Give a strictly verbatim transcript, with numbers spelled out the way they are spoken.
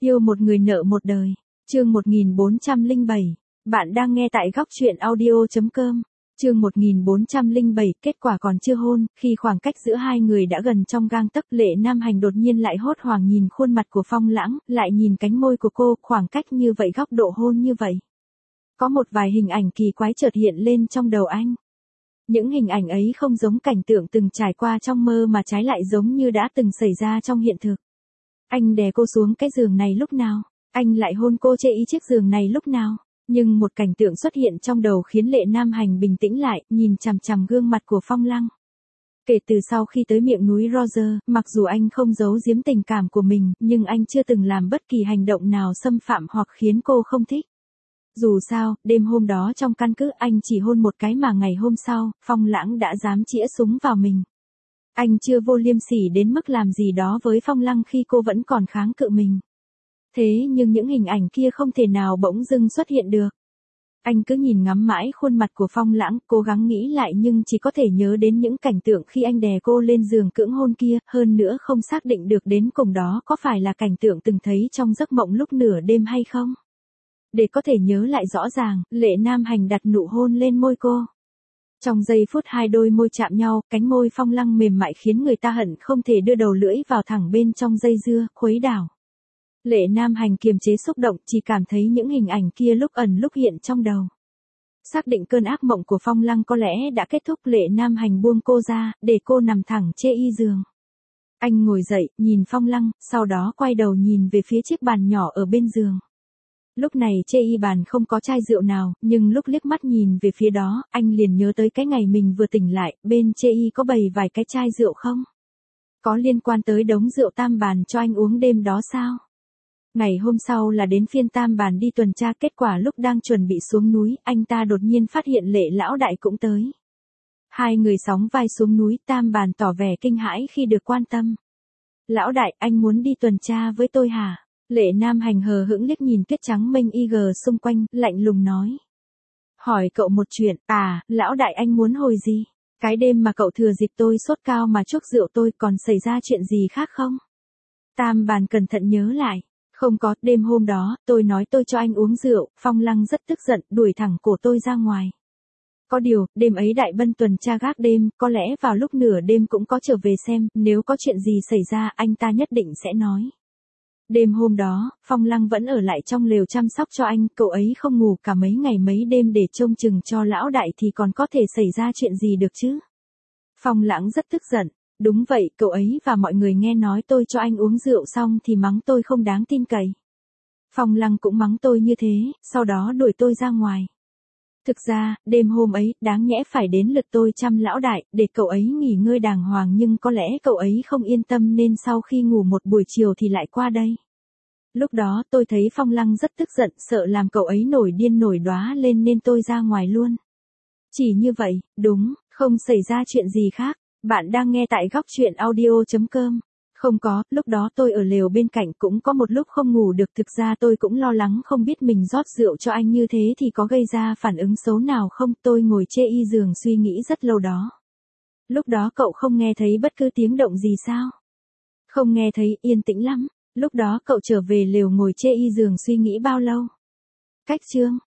Yêu một người nợ một đời. Chương một nghìn bốn trăm lẻ bảy. Bạn đang nghe tại góc truyện audio chấm com. Chương một nghìn bốn trăm lẻ bảy, kết quả còn chưa hôn, khi khoảng cách giữa hai người đã gần trong gang tấc, Lệ Nam Hành đột nhiên lại hốt hoảng nhìn khuôn mặt của Phong Lãng, lại nhìn cánh môi của cô, khoảng cách như vậy, góc độ hôn như vậy. Có một vài hình ảnh kỳ quái chợt hiện lên trong đầu anh. Những hình ảnh ấy không giống cảnh tượng từng trải qua trong mơ mà trái lại giống như đã từng xảy ra trong hiện thực. Anh đè cô xuống cái giường này lúc nào? Anh lại hôn cô chê ý chiếc giường này lúc nào? Nhưng một cảnh tượng xuất hiện trong đầu khiến Lệ Nam Hành bình tĩnh lại, nhìn chằm chằm gương mặt của Phong Lăng. Kể từ sau khi tới miệng núi Roger, mặc dù anh không giấu giếm tình cảm của mình, nhưng anh chưa từng làm bất kỳ hành động nào xâm phạm hoặc khiến cô không thích. Dù sao, đêm hôm đó trong căn cứ anh chỉ hôn một cái mà ngày hôm sau, Phong Lãng đã dám chĩa súng vào mình. Anh chưa vô liêm sỉ đến mức làm gì đó với Phong Lăng khi cô vẫn còn kháng cự mình. Thế nhưng những hình ảnh kia không thể nào bỗng dưng xuất hiện được. Anh cứ nhìn ngắm mãi khuôn mặt của Phong Lãng, cố gắng nghĩ lại nhưng chỉ có thể nhớ đến những cảnh tượng khi anh đè cô lên giường cưỡng hôn kia, hơn nữa không xác định được đến cùng đó có phải là cảnh tượng từng thấy trong giấc mộng lúc nửa đêm hay không. Để có thể nhớ lại rõ ràng, Lệ Nam Hành đặt nụ hôn lên môi cô. Trong giây phút hai đôi môi chạm nhau, cánh môi Phong Lăng mềm mại khiến người ta hận không thể đưa đầu lưỡi vào thẳng bên trong dây dưa, khuấy đảo. Lệ Nam Hành kiềm chế xúc động, chỉ cảm thấy những hình ảnh kia lúc ẩn lúc hiện trong đầu. Xác định cơn ác mộng của Phong Lăng có lẽ đã kết thúc, Lệ Nam Hành buông cô ra, để cô nằm thẳng chê y giường. Anh ngồi dậy, nhìn Phong Lăng, sau đó quay đầu nhìn về phía chiếc bàn nhỏ ở bên giường. Lúc này chê y bàn không có chai rượu nào, nhưng lúc liếc mắt nhìn về phía đó, anh liền nhớ tới cái ngày mình vừa tỉnh lại, bên chê y có bày vài cái chai rượu không? Có liên quan tới đống rượu Tam Bàn cho anh uống đêm đó sao? Ngày hôm sau là đến phiên Tam Bàn đi tuần tra, kết quả lúc đang chuẩn bị xuống núi, anh ta đột nhiên phát hiện Lệ Lão Đại cũng tới. Hai người sóng vai xuống núi, Tam Bàn tỏ vẻ kinh hãi khi được quan tâm. Lão Đại, anh muốn đi tuần tra với tôi hả? Lệ Nam Hành hờ hững liếc nhìn tuyết trắng mênh y gờ xung quanh, lạnh lùng nói. Hỏi cậu một chuyện, à, Lão Đại anh muốn hồi gì? Cái đêm mà cậu thừa dịp tôi sốt cao mà chuốc rượu tôi, còn xảy ra chuyện gì khác không? Tam Bàn cẩn thận nhớ lại. Không có, đêm hôm đó, tôi nói tôi cho anh uống rượu, Phong Lăng rất tức giận, đuổi thẳng cổ tôi ra ngoài. Có điều, đêm ấy Đại Bân tuần tra gác đêm, có lẽ vào lúc nửa đêm cũng có trở về xem, nếu có chuyện gì xảy ra anh ta nhất định sẽ nói. Đêm hôm đó, Phong Lăng vẫn ở lại trong lều chăm sóc cho anh, cậu ấy không ngủ cả mấy ngày mấy đêm để trông chừng cho Lão Đại thì còn có thể xảy ra chuyện gì được chứ? Phong Lãng rất tức giận. Đúng vậy, cậu ấy và mọi người nghe nói tôi cho anh uống rượu xong thì mắng tôi không đáng tin cậy. Phong Lăng cũng mắng tôi như thế, sau đó đuổi tôi ra ngoài. Thực ra, đêm hôm ấy, đáng nhẽ phải đến lượt tôi chăm Lão Đại, để cậu ấy nghỉ ngơi đàng hoàng, nhưng có lẽ cậu ấy không yên tâm nên sau khi ngủ một buổi chiều thì lại qua đây. Lúc đó tôi thấy Phong Lăng rất tức giận, sợ làm cậu ấy nổi điên nổi đóa lên nên tôi ra ngoài luôn. Chỉ như vậy, đúng, không xảy ra chuyện gì khác. Bạn đang nghe tại góc truyện audio chấm com. Không có, lúc đó tôi ở lều bên cạnh cũng có một lúc không ngủ được, thực ra tôi cũng lo lắng không biết mình rót rượu cho anh như thế thì có gây ra phản ứng xấu nào không, tôi ngồi chê y giường suy nghĩ rất lâu đó. Lúc đó cậu không nghe thấy bất cứ tiếng động gì sao? Không nghe thấy, yên tĩnh lắm. Lúc đó cậu trở về lều ngồi chê y giường suy nghĩ bao lâu? Cách chương,